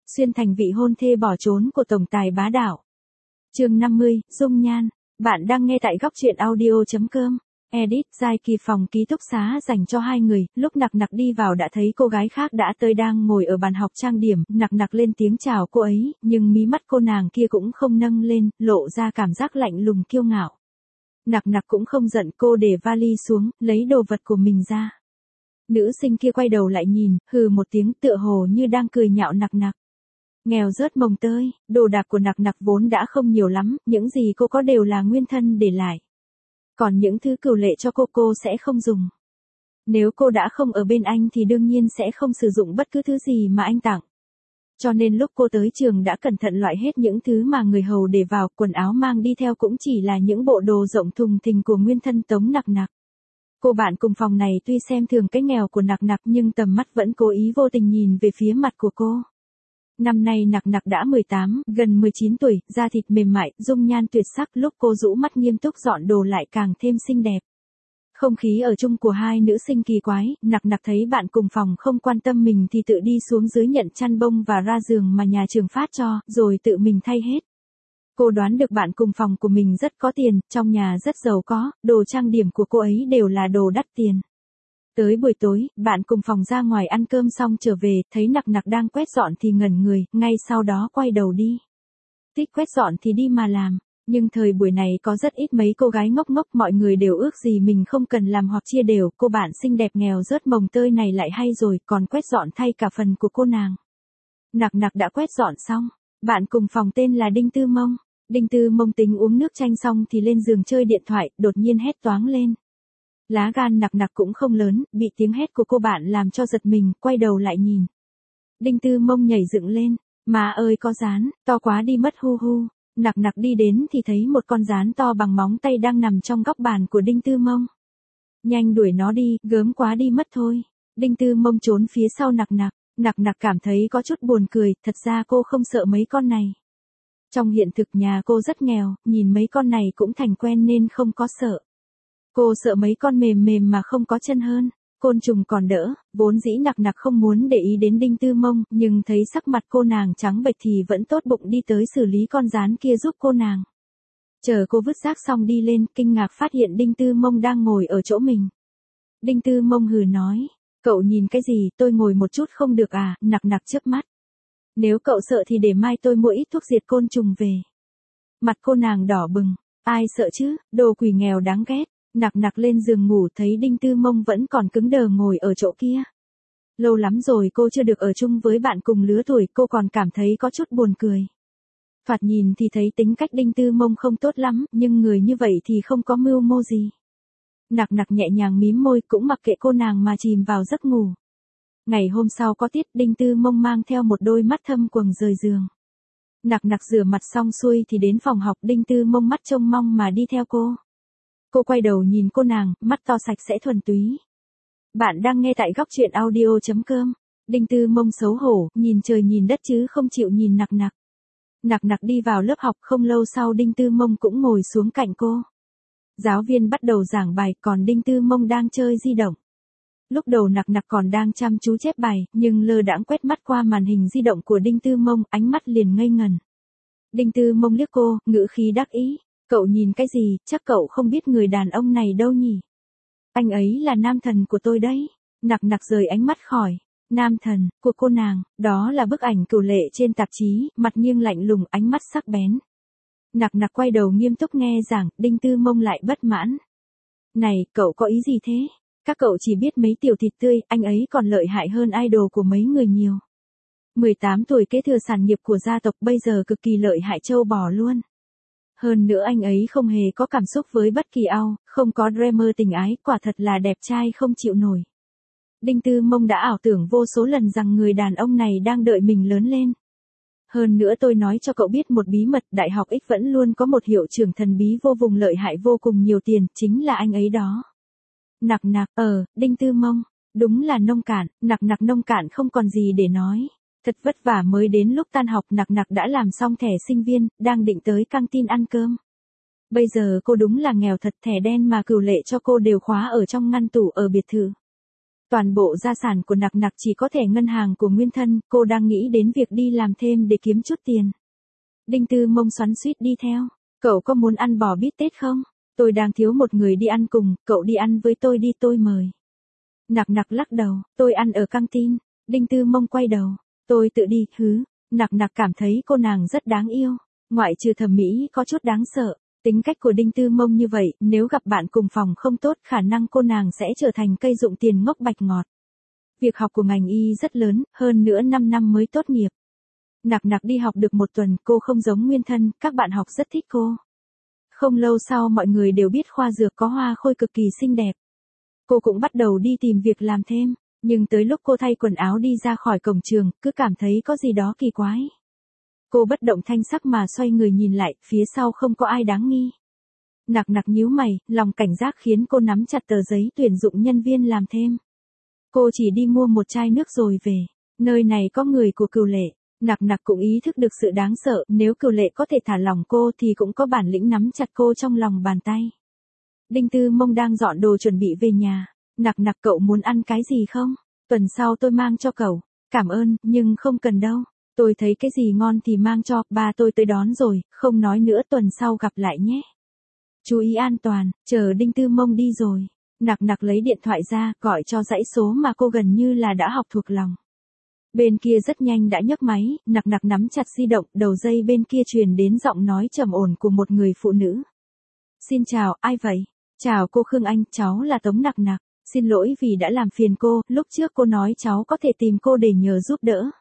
xuyên thành vị hôn thê bỏ trốn của tổng tài bá đạo. Chương 50, Dung Nhan. Bạn đang nghe tại góc truyện audio.com. Edit, Giai Kỳ phòng ký túc xá dành cho hai người, lúc Nặc Nặc đi vào đã thấy cô gái khác đã tới đang ngồi ở bàn học trang điểm, Nặc Nặc lên tiếng chào cô ấy, nhưng mí mắt cô nàng kia cũng không nâng lên, lộ ra cảm giác lạnh lùng kiêu ngạo. Nặc Nặc cũng không giận, cô để vali xuống, lấy đồ vật của mình ra. Nữ sinh kia quay đầu lại nhìn, hừ một tiếng tựa hồ như đang cười nhạo Nặc Nặc. Nghèo rớt mồng tơi, đồ đạc của Nặc Nặc vốn đã không nhiều lắm, những gì cô có đều là nguyên thân để lại. Còn những thứ cửu lệ cho cô sẽ không dùng. Nếu cô đã không ở bên anh thì đương nhiên sẽ không sử dụng bất cứ thứ gì mà anh tặng. Cho nên lúc cô tới trường đã cẩn thận loại hết những thứ mà người hầu để vào, quần áo mang đi theo cũng chỉ là những bộ đồ rộng thùng thình của nguyên thân Tống Nặc Nặc. Cô bạn cùng phòng này tuy xem thường cái nghèo của Nặc Nặc nhưng tầm mắt vẫn cố ý vô tình nhìn về phía mặt của cô. Năm nay Nặc Nặc đã 18, gần 19 tuổi, da thịt mềm mại, dung nhan tuyệt sắc, lúc cô rũ mắt nghiêm túc dọn đồ lại càng thêm xinh đẹp. Không khí ở chung của hai nữ sinh kỳ quái, Nặc Nặc thấy bạn cùng phòng không quan tâm mình thì tự đi xuống dưới nhận chăn bông và ra giường mà nhà trường phát cho, rồi tự mình thay hết. Cô đoán được bạn cùng phòng của mình rất có tiền, trong nhà rất giàu có, đồ trang điểm của cô ấy đều là đồ đắt tiền. Tới buổi tối, bạn cùng phòng ra ngoài ăn cơm xong trở về, thấy Nặc Nặc đang quét dọn thì ngẩn người, ngay sau đó quay đầu đi. Thích quét dọn thì đi mà làm, nhưng thời buổi này có rất ít mấy cô gái ngốc ngốc, mọi người đều ước gì mình không cần làm hoặc chia đều, cô bạn xinh đẹp nghèo rớt mồng tơi này lại hay rồi, còn quét dọn thay cả phần của cô nàng. Nặc Nặc đã quét dọn xong, bạn cùng phòng tên là Đinh Tư Mông. Đinh Tư Mông tính uống nước chanh xong thì lên giường chơi điện thoại, đột nhiên hét toáng lên. Lá gan Nặc Nặc cũng không lớn, bị tiếng hét của cô bạn làm cho giật mình, quay đầu lại nhìn. Đinh Tư Mông nhảy dựng lên, má ơi có rán, to quá đi mất hu hu. Nặc Nặc đi đến thì thấy một con rán to bằng móng tay đang nằm trong góc bàn của Đinh Tư Mông. Nhanh đuổi nó đi, gớm quá đi mất thôi. Đinh Tư Mông trốn phía sau Nặc Nặc. Nặc Nặc cảm thấy có chút buồn cười, thật ra cô không sợ mấy con này. Trong hiện thực nhà cô rất nghèo, nhìn mấy con này cũng thành quen nên không có sợ. Cô sợ mấy con mềm mềm mà không có chân hơn. Côn trùng còn đỡ, vốn dĩ Nặc Nặc không muốn để ý đến Đinh Tư Mông, nhưng thấy sắc mặt cô nàng trắng bệch thì vẫn tốt bụng đi tới xử lý con rán kia giúp cô nàng. Chờ cô vứt rác xong đi lên, kinh ngạc phát hiện Đinh Tư Mông đang ngồi ở chỗ mình. Đinh Tư Mông hừ nói, cậu nhìn cái gì, tôi ngồi một chút không được à? Nặc Nặc chớp mắt. Nếu cậu sợ thì để mai tôi mua ít thuốc diệt côn trùng về. Mặt cô nàng đỏ bừng, ai sợ chứ, đồ quỷ nghèo đáng ghét. Nặc Nặc lên giường ngủ thấy Đinh Tư Mông vẫn còn cứng đờ ngồi ở chỗ kia. Lâu lắm rồi cô chưa được ở chung với bạn cùng lứa tuổi, cô còn cảm thấy có chút buồn cười. Thoạt nhìn thì thấy tính cách Đinh Tư Mông không tốt lắm, nhưng người như vậy thì không có mưu mô gì. Nặc Nặc nhẹ nhàng mím môi cũng mặc kệ cô nàng mà chìm vào giấc ngủ. Ngày hôm sau có tiết, Đinh Tư Mông mang theo một đôi mắt thâm quầng rời giường. Nặc Nặc rửa mặt xong xuôi thì đến phòng học, Đinh Tư Mông mắt trông mong mà đi theo cô. Cô quay đầu nhìn cô nàng, mắt to sạch sẽ thuần túy. Bạn đang nghe tại góc truyện audio.com. Đinh Tư Mông xấu hổ, nhìn trời nhìn đất chứ không chịu nhìn Nặc Nặc. Nặc Nặc đi vào lớp học, không lâu sau Đinh Tư Mông cũng ngồi xuống cạnh cô. Giáo viên bắt đầu giảng bài, còn Đinh Tư Mông đang chơi di động. Lúc đầu Nặc Nặc còn đang chăm chú chép bài, nhưng lơ đãng quét mắt qua màn hình di động của Đinh Tư Mông, ánh mắt liền ngây ngần. Đinh Tư Mông liếc cô, ngữ khí đắc ý. Cậu nhìn cái gì, chắc cậu không biết người đàn ông này đâu nhỉ? Anh ấy là nam thần của tôi đấy. Nặc Nặc rời ánh mắt khỏi. Nam thần, của cô nàng, đó là bức ảnh cửu lệ trên tạp chí, mặt nghiêng lạnh lùng, ánh mắt sắc bén. Nặc Nặc quay đầu nghiêm túc nghe giảng, Đinh Tư Mông lại bất mãn. Này, cậu có ý gì thế? Các cậu chỉ biết mấy tiểu thịt tươi, anh ấy còn lợi hại hơn idol của mấy người nhiều. 18 tuổi kế thừa sản nghiệp của gia tộc, bây giờ cực kỳ lợi hại trâu bò luôn. Hơn nữa anh ấy không hề có cảm xúc với bất kỳ ai, không có drama tình ái, quả thật là đẹp trai không chịu nổi. Đinh Tư Mông đã ảo tưởng vô số lần rằng người đàn ông này đang đợi mình lớn lên. Hơn nữa tôi nói cho cậu biết một bí mật, Đại học X vẫn luôn có một hiệu trưởng thần bí vô vùng lợi hại vô cùng nhiều tiền, chính là anh ấy đó. Nặc Nặc, Đinh Tư Mông, đúng là nông cạn, Nặc Nặc nông cạn không còn gì để nói. Thật vất vả mới đến lúc tan học, Nặc Nặc đã làm xong thẻ sinh viên, đang định tới căng tin ăn cơm. Bây giờ cô đúng là nghèo thật, thẻ đen mà cửu lệ cho cô đều khóa ở trong ngăn tủ ở biệt thự. Toàn bộ gia sản của Nặc Nặc chỉ có thẻ ngân hàng của nguyên thân, cô đang nghĩ đến việc đi làm thêm để kiếm chút tiền. Đinh Tư Mông xoắn xuýt đi theo. Cậu có muốn ăn bò bít tết không? Tôi đang thiếu một người đi ăn cùng, cậu đi ăn với tôi đi, tôi mời. Nặc Nặc lắc đầu, tôi ăn ở căng tin. Đinh Tư Mông quay đầu, tôi tự đi, hứ. Nặc Nặc cảm thấy cô nàng rất đáng yêu, ngoại trừ thẩm mỹ có chút đáng sợ. Tính cách của Đinh Tư Mông như vậy, nếu gặp bạn cùng phòng không tốt, khả năng cô nàng sẽ trở thành cây dụng tiền ngốc bạch ngọt. Việc học của ngành y rất lớn, hơn nữa 5 năm mới tốt nghiệp. Nặc Nặc đi học được một tuần, cô không giống nguyên thân, các bạn học rất thích cô. Không lâu sau mọi người đều biết khoa dược có Hoa Khôi cực kỳ xinh đẹp. Cô cũng bắt đầu đi tìm việc làm thêm, nhưng tới lúc cô thay quần áo đi ra khỏi cổng trường, cứ cảm thấy có gì đó kỳ quái. Cô bất động thanh sắc mà xoay người nhìn lại, phía sau không có ai đáng nghi. Nặc Nặc nhíu mày, lòng cảnh giác khiến cô nắm chặt tờ giấy tuyển dụng nhân viên làm thêm. Cô chỉ đi mua một chai nước rồi về. Nơi này có người của Cửu Lệ. Nặc Nặc cũng ý thức được sự đáng sợ, nếu Cửu Lệ có thể thả lỏng cô thì cũng có bản lĩnh nắm chặt cô trong lòng bàn tay. Đinh Tư Mông đang dọn đồ chuẩn bị về nhà. Nặc Nặc, cậu muốn ăn cái gì không? Tuần sau tôi mang cho cậu. Cảm ơn, nhưng không cần đâu. Tôi thấy cái gì ngon thì mang cho, ba tôi tới đón rồi, không nói nữa, tuần sau gặp lại nhé. Chú ý an toàn. Chờ Đinh Tư Mông đi rồi. Nặc Nặc lấy điện thoại ra, gọi cho dãy số mà cô gần như là đã học thuộc lòng. Bên kia rất nhanh đã nhấc máy, Nặc Nặc nắm chặt di động, đầu dây bên kia truyền đến giọng nói trầm ổn của một người phụ nữ. Xin chào, ai vậy? Chào cô Khương Anh, cháu là Tống Nặc Nặc. Xin lỗi vì đã làm phiền cô, lúc trước cô nói cháu có thể tìm cô để nhờ giúp đỡ.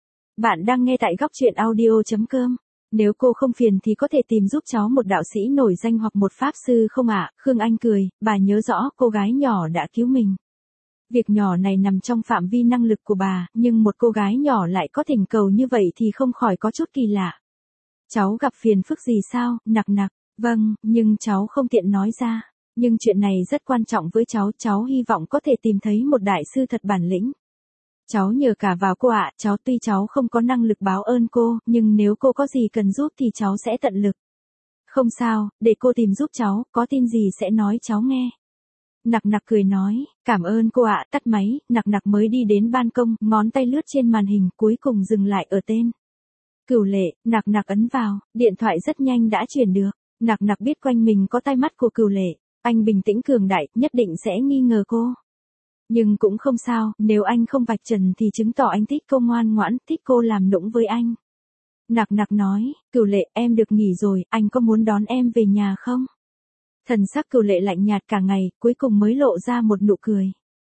Bạn đang nghe tại góc truyện audio.com. Nếu cô không phiền thì có thể tìm giúp cháu một đạo sĩ nổi danh hoặc một pháp sư không ạ? Khương Anh cười, bà nhớ rõ cô gái nhỏ đã cứu mình. Việc nhỏ này nằm trong phạm vi năng lực của bà, nhưng một cô gái nhỏ lại có thỉnh cầu như vậy thì không khỏi có chút kỳ lạ. Cháu gặp phiền phức gì sao, Nặc Nặc? Vâng, nhưng cháu không tiện nói ra. Nhưng chuyện này rất quan trọng với cháu hy vọng có thể tìm thấy một đại sư thật bản lĩnh. Cháu nhờ cả vào cô ạ, tuy cháu không có năng lực báo ơn cô, nhưng nếu cô có gì cần giúp thì cháu sẽ tận lực. Không sao, để cô tìm giúp cháu, có tin gì sẽ nói cháu nghe. Nặc Nặc cười nói, cảm ơn cô ạ, tắt máy, Nặc Nặc mới đi đến ban công, ngón tay lướt trên màn hình, cuối cùng dừng lại ở tên. Cửu Lệ. Nặc Nặc ấn vào, điện thoại rất nhanh đã chuyển được. Nặc Nặc biết quanh mình có tai mắt của Cửu Lệ, anh bình tĩnh cường đại, nhất định sẽ nghi ngờ cô. Nhưng cũng không sao, nếu anh không vạch trần thì chứng tỏ anh thích cô ngoan ngoãn, thích cô làm nũng với anh. Nặc Nặc nói, Cửu Lệ, em được nghỉ rồi, anh có muốn đón em về nhà không? Thần sắc Cửu Lệ lạnh nhạt cả ngày, cuối cùng mới lộ ra một nụ cười.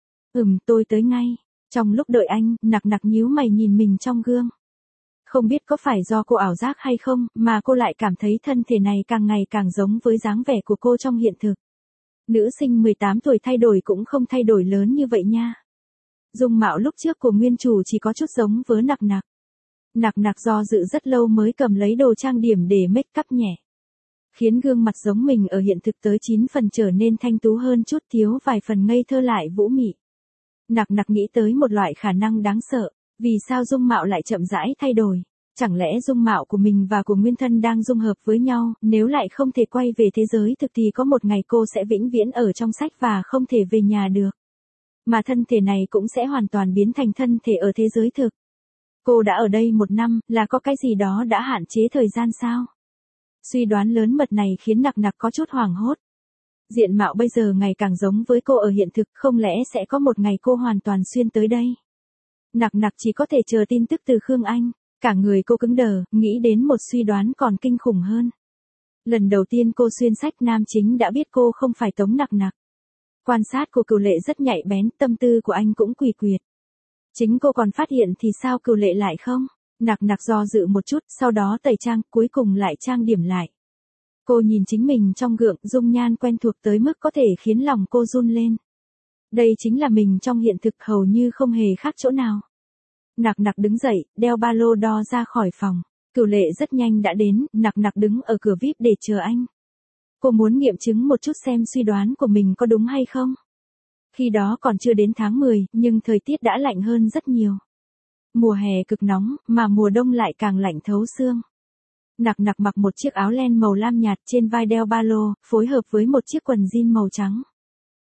Tôi tới ngay. Trong lúc đợi anh, Nặc Nặc nhíu mày nhìn mình trong gương. Không biết có phải do cô ảo giác hay không, mà cô lại cảm thấy thân thể này càng ngày càng giống với dáng vẻ của cô trong hiện thực. Nữ sinh 18 tuổi thay đổi cũng không thay đổi lớn như vậy nha. Dung mạo lúc trước của nguyên chủ chỉ có chút giống với Nặc Nặc. Nặc Nặc do dự rất lâu mới cầm lấy đồ trang điểm để make up nhẹ. Khiến gương mặt giống mình ở hiện thực tới 9 phần trở nên thanh tú hơn chút, thiếu vài phần ngây thơ lại vũ mị. Nặc Nặc nghĩ tới một loại khả năng đáng sợ, vì sao dung mạo lại chậm rãi thay đổi? Chẳng lẽ dung mạo của mình và của nguyên thân đang dung hợp với nhau, nếu lại không thể quay về thế giới thực thì có một ngày cô sẽ vĩnh viễn ở trong sách và không thể về nhà được. Mà thân thể này cũng sẽ hoàn toàn biến thành thân thể ở thế giới thực. Cô đã ở đây 1 năm, là có cái gì đó đã hạn chế thời gian sao? Suy đoán lớn mật này khiến Nặc Nặc có chút hoảng hốt. Diện mạo bây giờ ngày càng giống với cô ở hiện thực, không lẽ sẽ có một ngày cô hoàn toàn xuyên tới đây? Nặc Nặc chỉ có thể chờ tin tức từ Khương Anh. Cả người cô cứng đờ, nghĩ đến một suy đoán còn kinh khủng hơn. Lần đầu tiên cô xuyên sách, nam chính đã biết cô không phải Tống Nặc Nặc. Quan sát của Cửu Lệ rất nhạy bén, tâm tư của anh cũng quỷ quyệt. Chính cô còn phát hiện thì sao Cửu Lệ lại không? Nặc Nặc do dự một chút, sau đó tẩy trang, cuối cùng lại trang điểm lại. Cô nhìn chính mình trong gương, dung nhan quen thuộc tới mức có thể khiến lòng cô run lên. Đây chính là mình trong hiện thực, hầu như không hề khác chỗ nào. Nặc Nặc đứng dậy, đeo ba lô đo ra khỏi phòng. Cửu Lệ rất nhanh đã đến, Nặc Nặc đứng ở cửa VIP để chờ anh. Cô muốn nghiệm chứng một chút xem suy đoán của mình có đúng hay không. Khi đó còn chưa đến tháng 10, nhưng thời tiết đã lạnh hơn rất nhiều. Mùa hè cực nóng, mà mùa đông lại càng lạnh thấu xương. Nặc Nặc mặc một chiếc áo len màu lam nhạt, trên vai đeo ba lô, phối hợp với một chiếc quần jean màu trắng.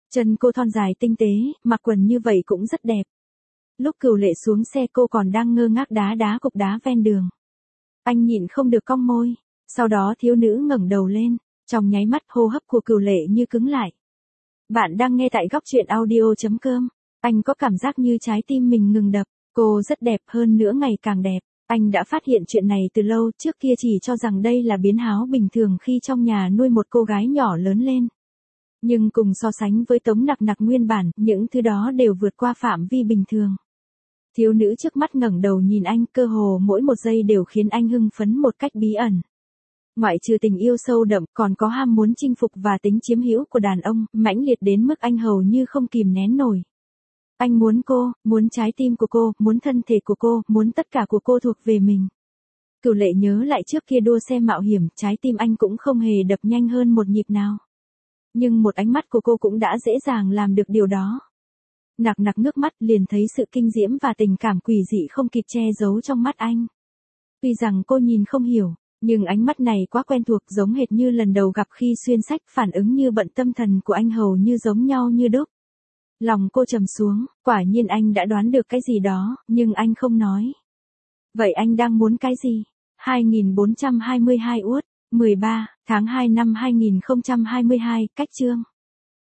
Chân cô thon dài tinh tế, mặc quần như vậy cũng rất đẹp. Lúc Cửu Lệ xuống xe cô còn đang ngơ ngác đá cục đá ven đường. Anh nhịn không được cong môi, sau đó thiếu nữ ngẩng đầu lên, trong nháy mắt hô hấp của Cửu Lệ như cứng lại. Bạn đang nghe tại góc truyện audio.com. Anh có cảm giác như trái tim mình ngừng đập, cô rất đẹp hơn nữa ngày càng đẹp. Anh đã phát hiện chuyện này từ lâu, trước kia chỉ cho rằng đây là biến háo bình thường khi trong nhà nuôi một cô gái nhỏ lớn lên. Nhưng cùng so sánh với Tống Nặc Nặc nguyên bản, những thứ đó đều vượt qua phạm vi bình thường. Thiếu nữ trước mắt ngẩng đầu nhìn anh, cơ hồ mỗi một giây đều khiến anh hưng phấn một cách bí ẩn. Ngoại trừ tình yêu sâu đậm, còn có ham muốn chinh phục và tính chiếm hữu của đàn ông, mãnh liệt đến mức anh hầu như không kìm nén nổi. Anh muốn cô, muốn trái tim của cô, muốn thân thể của cô, muốn tất cả của cô thuộc về mình. Cửu Lệ nhớ lại trước kia đua xe mạo hiểm, trái tim anh cũng không hề đập nhanh hơn một nhịp nào. Nhưng một ánh mắt của cô cũng đã dễ dàng làm được điều đó. Nặc Nặc ngước mắt liền thấy sự kinh diễm và tình cảm quỷ dị không kịp che giấu trong mắt anh. Tuy rằng cô nhìn không hiểu, nhưng ánh mắt này quá quen thuộc, giống hệt như lần đầu gặp khi xuyên sách, phản ứng như bận tâm thần của anh hầu như giống nhau như đúc. Lòng cô trầm xuống, quả nhiên anh đã đoán được cái gì đó, nhưng anh không nói. Vậy anh đang muốn cái gì? 2422 Uất, 13, tháng 2 năm 2022, cách chương.